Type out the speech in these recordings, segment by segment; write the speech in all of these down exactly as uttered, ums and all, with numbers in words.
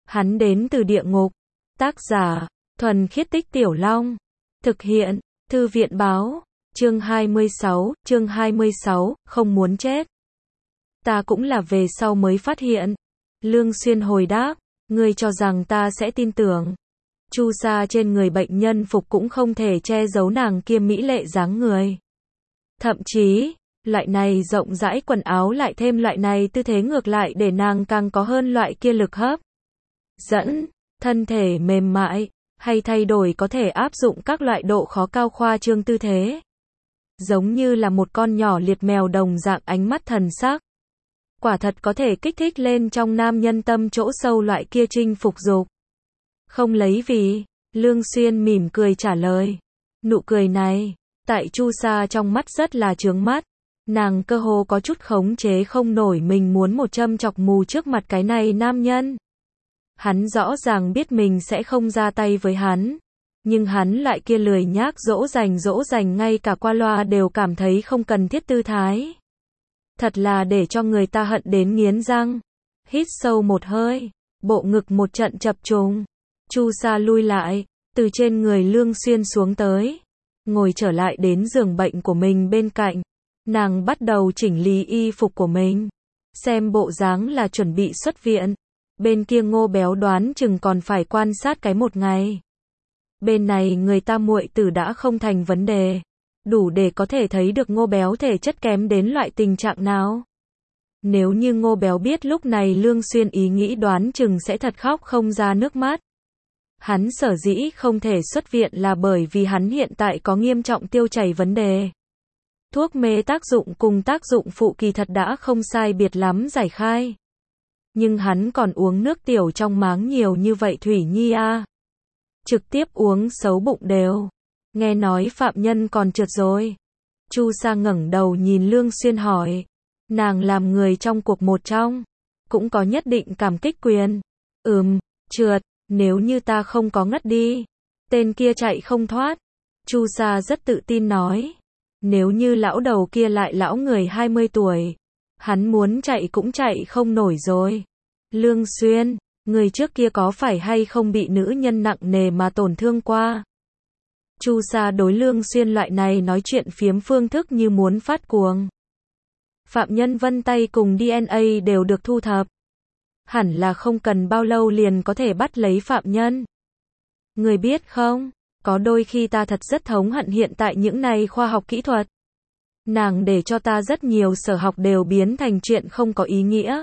Hắn đến từ địa ngục. Tác giả, Thuần Khiết Tích Tiểu Long. Thực hiện, Thư viện báo. Chương hai mươi sáu, chương hai mươi sáu, không muốn chết. Ta cũng là về sau mới phát hiện. Lương Xuyên hồi đáp, ngươi cho rằng ta sẽ tin tưởng. Chu sa trên người bệnh nhân phục cũng không thể che giấu nàng kia mỹ lệ dáng người. Thậm chí, loại này rộng rãi quần áo lại thêm loại này tư thế ngược lại để nàng càng có hơn loại kia lực hấp dẫn, thân thể mềm mại, hay thay đổi có thể áp dụng các loại độ khó cao khoa trương tư thế. Giống như là một con nhỏ liệt mèo đồng dạng ánh mắt thần sắc. Quả thật có thể kích thích lên trong nam nhân tâm chỗ sâu loại kia chinh phục dục. Không lấy vì, Lương Xuyên mỉm cười trả lời. Nụ cười này, tại Chu sa trong mắt rất là chướng mắt. Nàng cơ hồ có chút khống chế không nổi mình muốn một châm chọc mù trước mặt cái này nam nhân. Hắn rõ ràng biết mình sẽ không ra tay với hắn. Nhưng hắn lại kia lười nhác dỗ dành dỗ dành ngay cả qua loa đều cảm thấy không cần thiết tư thái. Thật là để cho người ta hận đến nghiến răng. Hít sâu một hơi, bộ ngực một trận chập trùng. Chu sa lui lại, từ trên người Lương Xuyên xuống tới. Ngồi trở lại đến giường bệnh của mình bên cạnh. Nàng bắt đầu chỉnh lý y phục của mình. Xem bộ dáng là chuẩn bị xuất viện. Bên kia Ngô Béo đoán chừng còn phải quan sát cái một ngày. Bên này người ta muội tử đã không thành vấn đề. Đủ để có thể thấy được Ngô Béo thể chất kém đến loại tình trạng nào. Nếu như Ngô Béo biết lúc này Lương Xuyên ý nghĩ đoán chừng sẽ thật khóc không ra nước mắt. Hắn sở dĩ không thể xuất viện là bởi vì hắn hiện tại có nghiêm trọng tiêu chảy vấn đề. Thuốc mê tác dụng cùng tác dụng phụ kỳ thật đã không sai biệt lắm giải khai. Nhưng hắn còn uống nước tiểu trong máng nhiều như vậy Thủy Nhi a. À. Trực tiếp uống xấu bụng đều. Nghe nói phạm nhân còn trượt rồi. Chu sa ngẩng đầu nhìn Lương Xuyên hỏi. Nàng làm người trong cuộc một trong. Cũng có nhất định cảm kích quyền. Ừm, trượt, nếu như ta không có ngất đi. Tên kia chạy không thoát. Chu sa rất tự tin nói. Nếu như lão đầu kia lại lão người hai mươi tuổi. Hắn muốn chạy cũng chạy không nổi rồi. Lương Xuyên, người trước kia có phải hay không bị nữ nhân nặng nề mà tổn thương qua? Chu sa đối Lương Xuyên loại này nói chuyện phiếm phương thức như muốn phát cuồng. Phạm nhân vân tay cùng đê en a đều được thu thập. Hẳn là không cần bao lâu liền có thể bắt lấy phạm nhân. Người biết không, có đôi khi ta thật rất thống hận hiện tại những này khoa học kỹ thuật. Nàng để cho ta rất nhiều sở học đều biến thành chuyện không có ý nghĩa.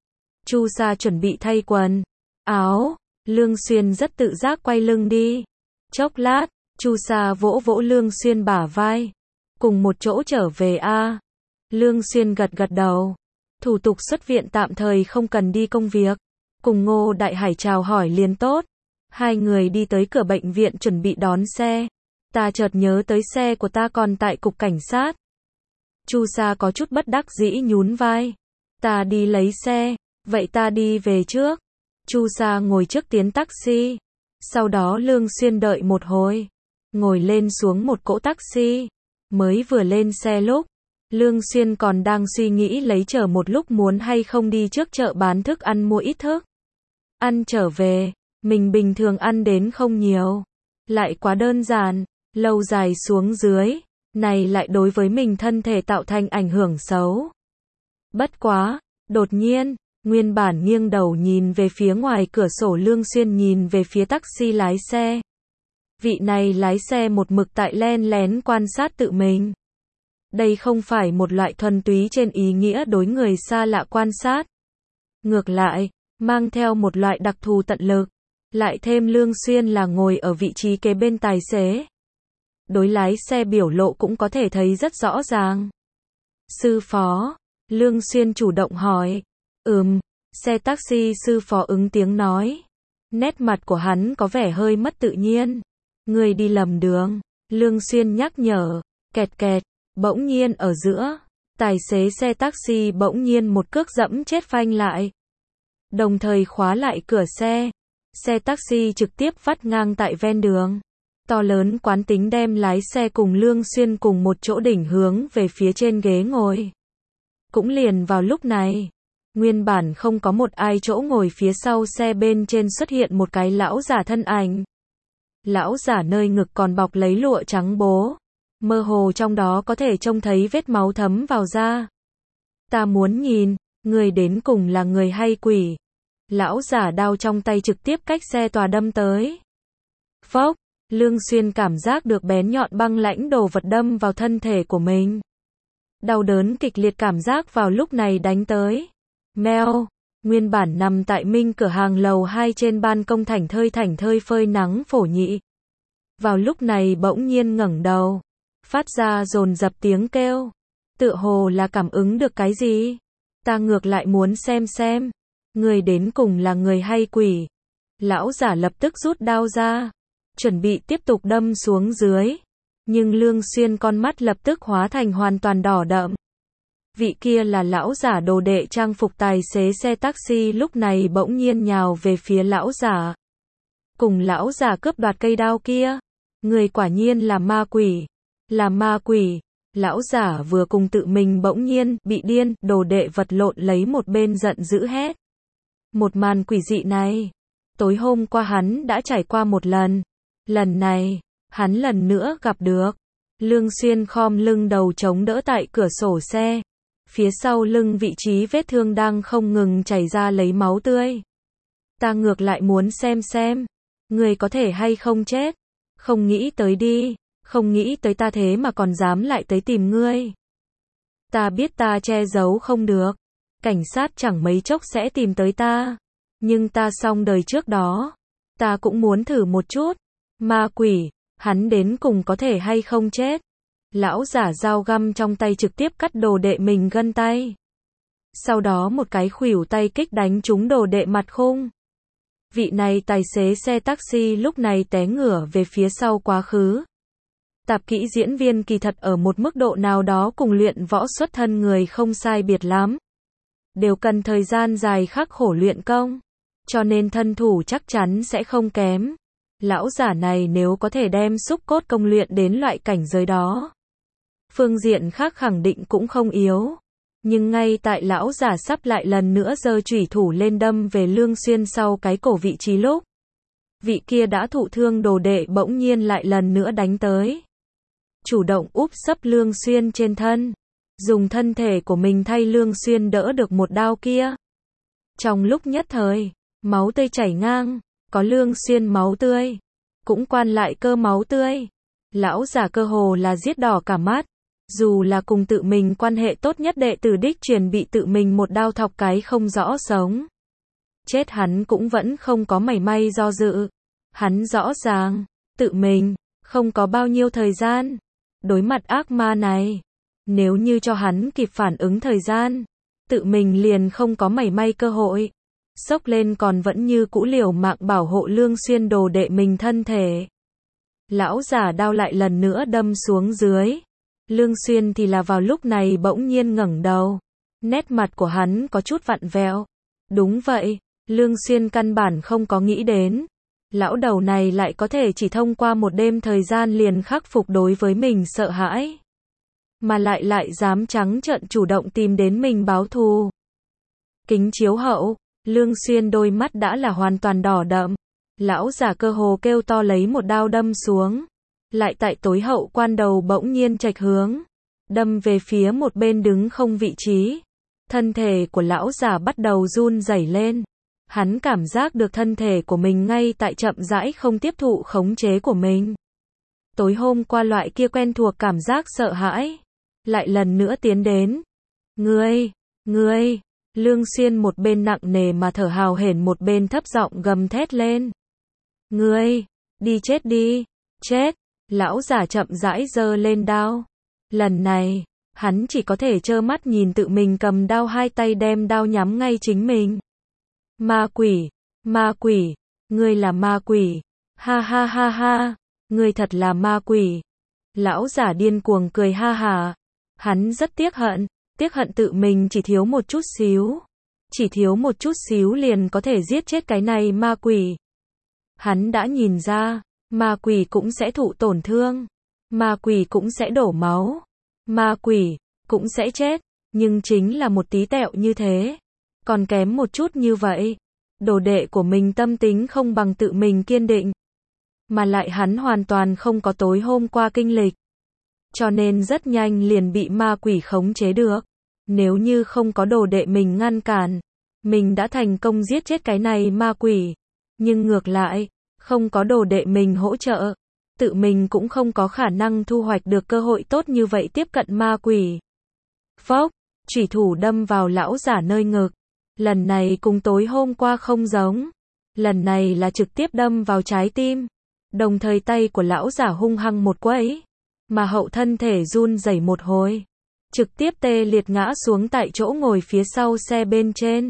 Chu sa chuẩn bị thay quần, áo, Lương Xuyên rất tự giác quay lưng đi. Chốc lát, Chu sa vỗ vỗ Lương Xuyên bả vai. Cùng một chỗ trở về a. À. Lương Xuyên gật gật đầu. Thủ tục xuất viện tạm thời không cần đi công việc. Cùng Ngô Đại Hải chào hỏi liền tốt. Hai người đi tới cửa bệnh viện chuẩn bị đón xe. Ta chợt nhớ tới xe của ta còn tại cục cảnh sát. Chu sa có chút bất đắc dĩ nhún vai. Ta đi lấy xe, vậy ta đi về trước. Chu sa ngồi trước tiến taxi. Sau đó Lương Xuyên đợi một hồi. Ngồi lên xuống một cỗ taxi. Mới vừa lên xe lúc. Lương Xuyên còn đang suy nghĩ lấy chờ một lúc muốn hay không đi trước chợ bán thức ăn mua ít thức. Ăn trở về. Mình bình thường ăn đến không nhiều. Lại quá đơn giản. Lâu dài xuống dưới. Này lại đối với mình thân thể tạo thành ảnh hưởng xấu. Bất quá. Đột nhiên. Nguyên bản nghiêng đầu nhìn về phía ngoài cửa sổ Lương Xuyên nhìn về phía taxi lái xe. Vị này lái xe một mực tại len lén quan sát tự mình. Đây không phải một loại thuần túy trên ý nghĩa đối người xa lạ quan sát. Ngược lại, mang theo một loại đặc thù tận lực. Lại thêm Lương Xuyên là ngồi ở vị trí kế bên tài xế. Đối lái xe biểu lộ cũng có thể thấy rất rõ ràng. Sư phó, Lương Xuyên chủ động hỏi. Ừm, xe taxi sư phó ứng tiếng nói. Nét mặt của hắn có vẻ hơi mất tự nhiên. Người đi lầm đường. Lương Xuyên nhắc nhở. Kẹt kẹt, bỗng nhiên ở giữa. Tài xế xe taxi bỗng nhiên một cước dẫm chết phanh lại. Đồng thời khóa lại cửa xe. Xe taxi trực tiếp vắt ngang tại ven đường. To lớn quán tính đem lái xe cùng Lương Xuyên cùng một chỗ đỉnh hướng về phía trên ghế ngồi. Cũng liền vào lúc này. Nguyên bản không có một ai chỗ ngồi phía sau xe bên trên xuất hiện một cái lão giả thân ảnh. Lão giả nơi ngực còn bọc lấy lụa trắng bố. Mơ hồ trong đó có thể trông thấy vết máu thấm vào da. Ta muốn nhìn, người đến cùng là người hay quỷ. Lão giả đao trong tay trực tiếp cách xe tòa đâm tới. Phốc, Lương Xuyên cảm giác được bén nhọn băng lãnh đồ vật đâm vào thân thể của mình. Đau đớn kịch liệt cảm giác vào lúc này đánh tới. Mèo, nguyên bản nằm tại Minh cửa hàng lầu hai trên ban công thảnh thơi thảnh thơi phơi nắng phổ nhị. Vào lúc này bỗng nhiên ngẩng đầu, phát ra dồn dập tiếng kêu. Tựa hồ là cảm ứng được cái gì. Ta ngược lại muốn xem xem. Người đến cùng là người hay quỷ. Lão giả lập tức rút đao ra. Chuẩn bị tiếp tục đâm xuống dưới. Nhưng Lương Xuyên con mắt lập tức hóa thành hoàn toàn đỏ đậm. Vị kia là lão giả đồ đệ trang phục tài xế xe taxi lúc này bỗng nhiên nhào về phía lão giả. Cùng lão giả cướp đoạt cây đao kia. Người quả nhiên là ma quỷ. Là ma quỷ. Lão giả vừa cùng tự mình bỗng nhiên bị điên, đồ đệ vật lộn lấy một bên giận dữ hét. Một màn quỷ dị này. Tối hôm qua hắn đã trải qua một lần. Lần này, hắn lần nữa gặp được. Lương Xuyên khom lưng đầu chống đỡ tại cửa sổ xe. Phía sau lưng vị trí vết thương đang không ngừng chảy ra lấy máu tươi. Ta ngược lại muốn xem xem. Người có thể hay không chết. Không nghĩ tới đi. Không nghĩ tới ta thế mà còn dám lại tới tìm ngươi. Ta biết ta che giấu không được. Cảnh sát chẳng mấy chốc sẽ tìm tới ta. Nhưng ta xong đời trước đó. Ta cũng muốn thử một chút. Ma quỷ, hắn đến cùng có thể hay không chết. Lão giả dao găm trong tay trực tiếp cắt đồ đệ mình gân tay. Sau đó một cái khuỷu tay kích đánh trúng đồ đệ mặt khung. Vị này tài xế xe taxi lúc này té ngửa về phía sau quá khứ. Tạp kỹ diễn viên kỳ thật ở một mức độ nào đó cùng luyện võ xuất thân người không sai biệt lắm. Đều cần thời gian dài khắc khổ luyện công. Cho nên thân thủ chắc chắn sẽ không kém. Lão giả này nếu có thể đem xúc cốt công luyện đến loại cảnh giới đó. Phương diện khác khẳng định cũng không yếu. Nhưng ngay tại lão giả sắp lại lần nữa giơ chủy thủ lên đâm về Lương Xuyên sau cái cổ vị trí lúc. Vị kia đã thụ thương đồ đệ bỗng nhiên lại lần nữa đánh tới. Chủ động úp sấp Lương Xuyên trên thân. Dùng thân thể của mình thay Lương Xuyên đỡ được một đao kia. Trong lúc nhất thời, máu tươi chảy ngang. Có Lương Xuyên máu tươi. Cũng quan lại cơ máu tươi. Lão giả cơ hồ là giết đỏ cả mắt. Dù là cùng tự mình quan hệ tốt nhất đệ tử đích truyền bị tự mình một đao thọc cái không rõ sống. Chết hắn cũng vẫn không có mảy may do dự. Hắn rõ ràng, tự mình, không có bao nhiêu thời gian. Đối mặt ác ma này. Nếu như cho hắn kịp phản ứng thời gian. Tự mình liền không có mảy may cơ hội. Xốc lên còn vẫn như cũ liều mạng bảo hộ Lương Xuyên đồ đệ mình thân thể. Lão giả đao lại lần nữa đâm xuống dưới. Lương Xuyên thì là vào lúc này bỗng nhiên ngẩng đầu. Nét mặt của hắn có chút vặn vẹo. Đúng vậy, Lương Xuyên căn bản không có nghĩ đến. Lão đầu này lại có thể chỉ thông qua một đêm thời gian liền khắc phục đối với mình sợ hãi. Mà lại lại dám trắng trợn chủ động tìm đến mình báo thù. Kính chiếu hậu. Lương Xuyên đôi mắt đã là hoàn toàn đỏ đậm. Lão giả cơ hồ kêu to lấy một đao đâm xuống. Lại tại tối hậu quan đầu bỗng nhiên chệch hướng. Đâm về phía một bên đứng không vị trí. Thân thể của lão giả bắt đầu run rẩy lên. Hắn cảm giác được thân thể của mình ngay tại chậm rãi không tiếp thụ khống chế của mình. Tối hôm qua loại kia quen thuộc cảm giác sợ hãi. Lại lần nữa tiến đến. Ngươi, ngươi. Lương Xuyên một bên nặng nề mà thở hào hển một bên thấp giọng gầm thét lên. Ngươi, đi chết đi, chết. Lão giả chậm rãi giơ lên đao. Lần này, hắn chỉ có thể trơ mắt nhìn tự mình cầm đao hai tay đem đao nhắm ngay chính mình. Ma quỷ, ma quỷ, ngươi là ma quỷ. Ha ha ha ha, ngươi thật là ma quỷ. Lão giả điên cuồng cười ha hà. Hắn rất tiếc hận. Tiếc hận tự mình chỉ thiếu một chút xíu. Chỉ thiếu một chút xíu liền có thể giết chết cái này ma quỷ. Hắn đã nhìn ra, ma quỷ cũng sẽ thụ tổn thương. Ma quỷ cũng sẽ đổ máu. Ma quỷ cũng sẽ chết. Nhưng chính là một tí tẹo như thế. còn kém một chút như vậy. Đồ đệ của mình tâm tính không bằng tự mình kiên định. Mà lại hắn hoàn toàn không có tối hôm qua kinh lịch. Cho nên rất nhanh liền bị ma quỷ khống chế được. Nếu như không có đồ đệ mình ngăn cản, mình đã thành công giết chết cái này ma quỷ. Nhưng ngược lại, không có đồ đệ mình hỗ trợ, tự mình cũng không có khả năng thu hoạch được cơ hội tốt như vậy tiếp cận ma quỷ. Phốc, chủy thủ đâm vào lão giả nơi ngực. Lần này cùng tối hôm qua không giống. Lần này là trực tiếp đâm vào trái tim. Đồng thời tay của lão giả hung hăng một quẫy, mà hậu thân thể run rẩy một hồi, trực tiếp tê liệt ngã xuống tại chỗ ngồi phía sau xe bên trên.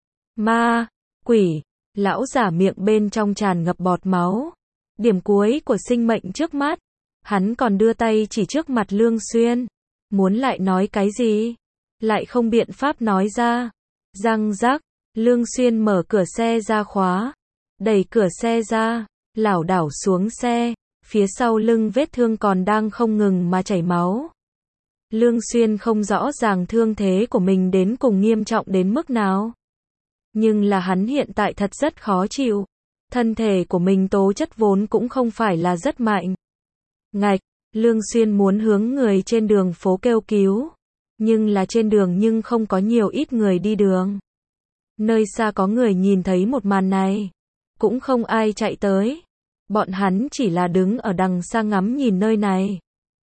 Ma, quỷ, lão giả miệng bên trong tràn ngập bọt máu. Điểm cuối của sinh mệnh trước mắt. Hắn còn đưa tay chỉ trước mặt Lương Xuyên. Muốn lại nói cái gì? Lại không biện pháp nói ra. Răng rắc, Lương Xuyên mở cửa xe ra khóa. Đẩy cửa xe ra, lảo đảo xuống xe. Phía sau lưng vết thương còn đang không ngừng mà chảy máu. Lương Xuyên không rõ ràng thương thế của mình đến cùng nghiêm trọng đến mức nào. Nhưng là hắn hiện tại thật rất khó chịu. Thân thể của mình tố chất vốn cũng không phải là rất mạnh. Ngạch, Lương Xuyên muốn hướng người trên đường phố kêu cứu. Nhưng là trên đường nhưng không có nhiều ít người đi đường. Nơi xa có người nhìn thấy một màn này. Cũng không ai chạy tới. Bọn hắn chỉ là đứng ở đằng xa ngắm nhìn nơi này.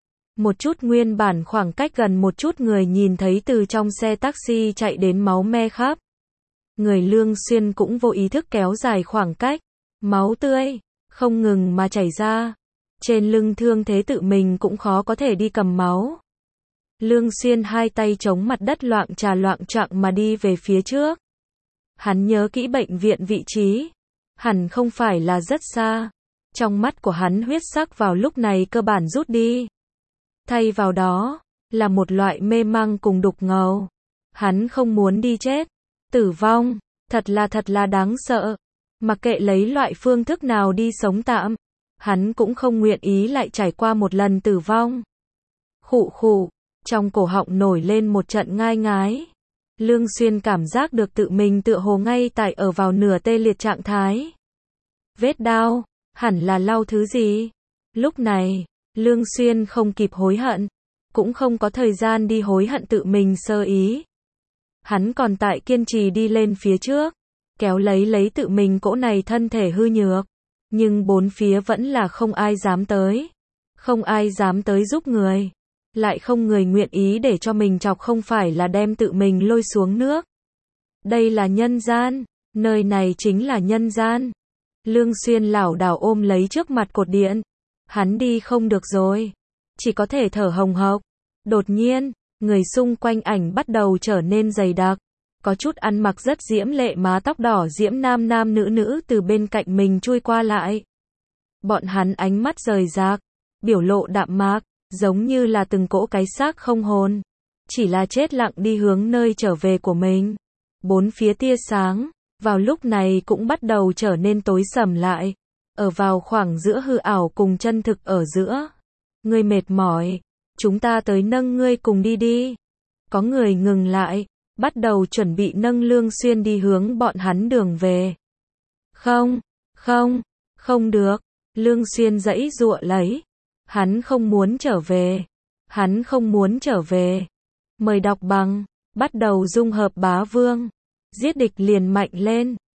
Một chút nguyên bản khoảng cách gần một chút người nhìn thấy từ trong xe taxi chạy đến máu me khắp. Người Lương Xuyên cũng vô ý thức kéo dài khoảng cách. Máu tươi, không ngừng mà chảy ra. Trên lưng thương thế tự mình cũng khó có thể đi cầm máu. Lương Xuyên hai tay chống mặt đất loạng trà loạng choạng mà đi về phía trước. Hắn nhớ kỹ bệnh viện vị trí. Hẳn không phải là rất xa. Trong mắt của hắn huyết sắc vào lúc này cơ bản rút đi. Thay vào đó, là một loại mê mang cùng đục ngầu. Hắn không muốn đi chết. Tử vong, thật là thật là đáng sợ. Mặc kệ lấy loại phương thức nào đi sống tạm, hắn cũng không nguyện ý lại trải qua một lần tử vong. Khụ khụ, trong cổ họng nổi lên một trận ngai ngái. Lương Xuyên cảm giác được tự mình tựa hồ ngay tại ở vào nửa tê liệt trạng thái. Vết đau, hẳn là lau thứ gì? Lúc này, Lương Xuyên không kịp hối hận, cũng không có thời gian đi hối hận tự mình sơ ý. Hắn còn tại kiên trì đi lên phía trước, kéo lấy lấy tự mình cỗ này thân thể hư nhược. Nhưng bốn phía vẫn là không ai dám tới. Không ai dám tới giúp người. Lại không người nguyện ý để cho mình chọc không phải là đem tự mình lôi xuống nước. Đây là nhân gian. Nơi này chính là nhân gian. Lương Xuyên lảo đảo ôm lấy trước mặt cột điện. Hắn đi không được rồi. Chỉ có thể thở hồng hộc. Đột nhiên, người xung quanh ảnh bắt đầu trở nên dày đặc. Có chút ăn mặc rất diễm lệ má tóc đỏ diễm nam nam nữ nữ từ bên cạnh mình chui qua lại. Bọn hắn ánh mắt rời rạc, biểu lộ đạm mạc, giống như là từng cỗ cái xác không hồn. Chỉ là chết lặng đi hướng nơi trở về của mình. Bốn phía tia sáng, vào lúc này cũng bắt đầu trở nên tối sầm lại. Ở vào khoảng giữa hư ảo cùng chân thực ở giữa. Ngươi mệt mỏi, chúng ta tới nâng ngươi cùng đi đi. Có người ngừng lại, bắt đầu chuẩn bị nâng Lương Xuyên đi hướng bọn hắn đường về. Không, không, không được. Lương Xuyên giãy giụa lấy. Hắn không muốn trở về. Hắn không muốn trở về. Mời đọc bằng. Bắt đầu dung hợp bá vương. Giết địch liền mạnh lên.